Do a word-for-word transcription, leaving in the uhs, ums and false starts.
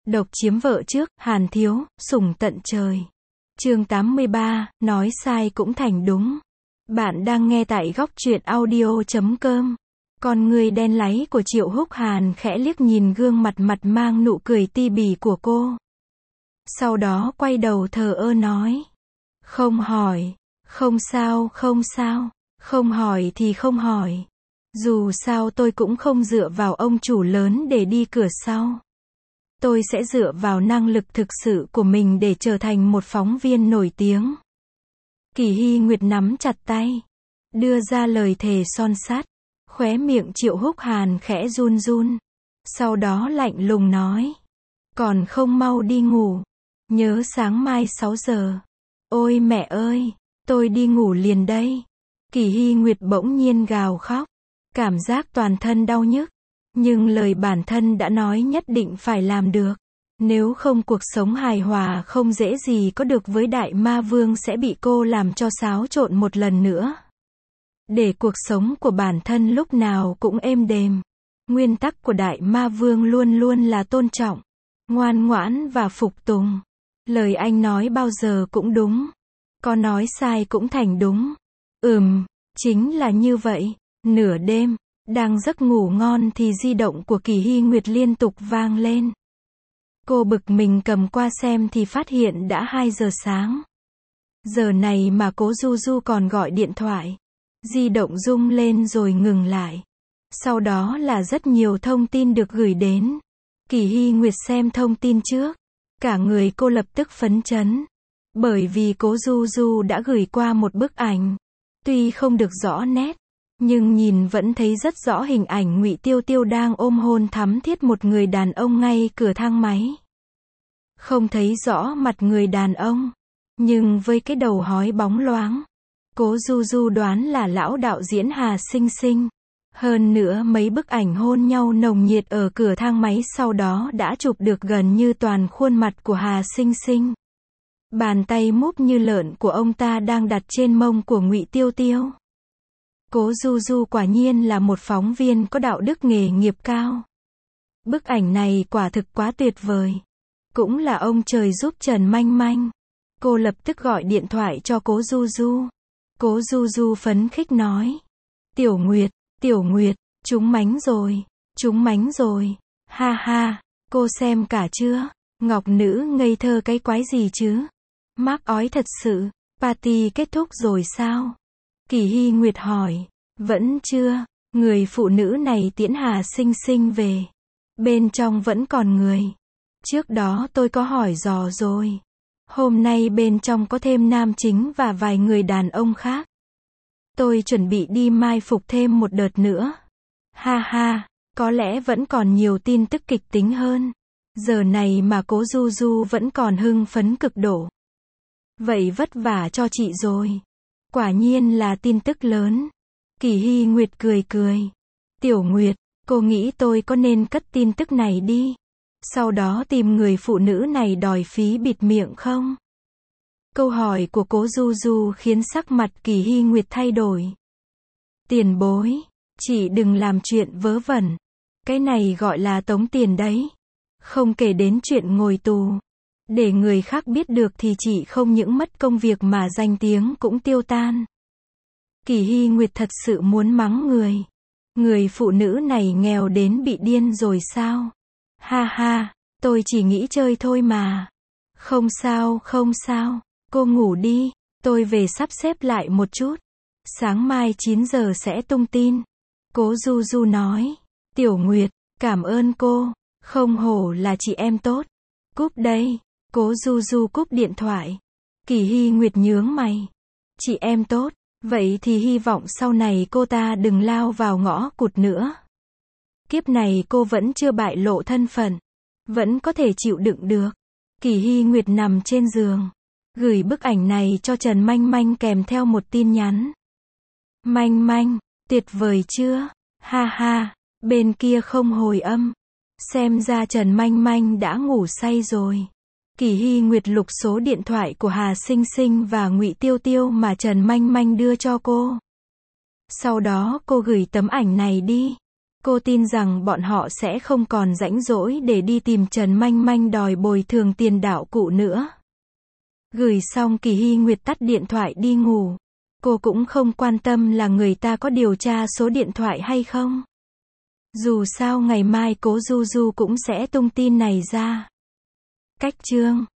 Độc chiếm vợ trước, Hàn Thiếu, sủng tận trời. Chương tám mươi ba, nói sai cũng thành đúng. Bạn đang nghe tại góc truyện audio chấm com. Con người đen láy của Triệu Húc Hàn khẽ liếc nhìn gương mặt mặt mang nụ cười ti bỉ của cô. Sau đó quay đầu thờ ơ nói. Không hỏi. Không sao, không sao. Không hỏi thì không hỏi. Dù sao tôi cũng không dựa vào ông chủ lớn để đi cửa sau. Tôi sẽ dựa vào năng lực thực sự của mình để trở thành một phóng viên nổi tiếng. Kỳ Hy Nguyệt nắm chặt tay, đưa ra lời thề son sắt. Khóe miệng Triệu Húc Hàn khẽ run run. Sau đó lạnh lùng nói. Còn không mau đi ngủ. Nhớ sáng mai sáu giờ. Ôi mẹ ơi, tôi đi ngủ liền đây. Kỳ Hy Nguyệt bỗng nhiên gào khóc. Cảm giác toàn thân đau nhức. Nhưng lời bản thân đã nói nhất định phải làm được. Nếu không cuộc sống hài hòa không dễ gì có được với Đại Ma Vương sẽ bị cô làm cho xáo trộn một lần nữa. Để cuộc sống của bản thân lúc nào cũng êm đềm. Nguyên tắc của Đại Ma Vương luôn luôn là tôn trọng, ngoan ngoãn và phục tùng. Lời anh nói bao giờ cũng đúng. Có nói sai cũng thành đúng. Ừm, chính là như vậy. Nửa đêm, đang giấc ngủ ngon thì di động của Kỳ Hy Nguyệt liên tục vang lên. Cô bực mình cầm qua xem thì phát hiện đã hai giờ sáng. Giờ này mà Cố Du Du còn gọi điện thoại. Di động rung lên rồi ngừng lại. Sau đó là rất nhiều thông tin được gửi đến. Kỳ Hy Nguyệt xem thông tin trước. Cả người cô lập tức phấn chấn. Bởi vì Cố Du Du đã gửi qua một bức ảnh. Tuy không được rõ nét, nhưng nhìn vẫn thấy rất rõ hình ảnh Ngụy Tiêu Tiêu đang ôm hôn thắm thiết một người đàn ông ngay cửa thang máy. Không thấy rõ mặt người đàn ông, nhưng với cái đầu hói bóng loáng, Cố Du Du đoán là lão đạo diễn Hà Sinh Sinh. Hơn nữa mấy bức ảnh hôn nhau nồng nhiệt ở cửa thang máy sau đó đã chụp được gần như toàn khuôn mặt của Hà Sinh Sinh. Bàn tay múp như lợn của ông ta đang đặt trên mông của Ngụy Tiêu Tiêu. Cố Du Du quả nhiên là một phóng viên có đạo đức nghề nghiệp cao. Bức ảnh này quả thực quá tuyệt vời. Cũng là ông trời giúp Trần Manh Manh. Cô lập tức gọi điện thoại cho Cố Du Du. Cố Du Du phấn khích nói. Tiểu Nguyệt, Tiểu Nguyệt, chúng mánh rồi, chúng mánh rồi. Ha ha, cô xem cả chưa? Ngọc nữ ngây thơ cái quái gì chứ? Mác ói thật sự, party kết thúc rồi sao? Kỳ Hy Nguyệt hỏi. Vẫn chưa, người phụ nữ này tiễn Hà Sinh Sinh về. Bên trong vẫn còn người. Trước đó tôi có hỏi dò rồi. Hôm nay bên trong có thêm nam chính và vài người đàn ông khác. Tôi chuẩn bị đi mai phục thêm một đợt nữa. Ha ha, có lẽ vẫn còn nhiều tin tức kịch tính hơn. Giờ này mà Cố Du Du vẫn còn hưng phấn cực độ. Vậy vất vả cho chị rồi. Quả nhiên là tin tức lớn. Kỳ Hy Nguyệt cười cười. Tiểu Nguyệt, cô nghĩ tôi có nên cất tin tức này đi? Sau đó tìm người phụ nữ này đòi phí bịt miệng không? Câu hỏi của Cố Du Du khiến sắc mặt Kỳ Hy Nguyệt thay đổi. Tiền bối, chị đừng làm chuyện vớ vẩn. Cái này gọi là tống tiền đấy. Không kể đến chuyện ngồi tù. Để người khác biết được thì chị không những mất công việc mà danh tiếng cũng tiêu tan. Kỳ Hy Nguyệt thật sự muốn mắng người. Người phụ nữ này nghèo đến bị điên rồi sao? Ha ha, tôi chỉ nghĩ chơi thôi mà. Không sao, không sao. Cô ngủ đi, tôi về sắp xếp lại một chút. Sáng mai chín giờ sẽ tung tin. Cố Du Du nói. Tiểu Nguyệt, cảm ơn cô. Không hổ là chị em tốt. Cúp đây. Cố Du Du cúp điện thoại. Kỳ Hy Nguyệt nhướng mày. Chị em tốt. Vậy thì hy vọng sau này cô ta đừng lao vào ngõ cụt nữa. Kiếp này cô vẫn chưa bại lộ thân phận. Vẫn có thể chịu đựng được. Kỳ Hy Nguyệt nằm trên giường. Gửi bức ảnh này cho Trần Manh Manh kèm theo một tin nhắn. Manh Manh, tuyệt vời chưa? Ha ha, bên kia không hồi âm. Xem ra Trần Manh Manh đã ngủ say rồi. Kỳ Hy Nguyệt lục số điện thoại của Hà Sinh Sinh và Ngụy Tiêu Tiêu mà Trần Manh Manh đưa cho cô. Sau đó cô gửi tấm ảnh này đi. Cô tin rằng bọn họ sẽ không còn rãnh rỗi để đi tìm Trần Manh Manh đòi bồi thường tiền đạo cụ nữa. Gửi xong Kỳ Hy Nguyệt tắt điện thoại đi ngủ. Cô cũng không quan tâm là người ta có điều tra số điện thoại hay không. Dù sao ngày mai Cố Du Du cũng sẽ tung tin này ra. Cách chương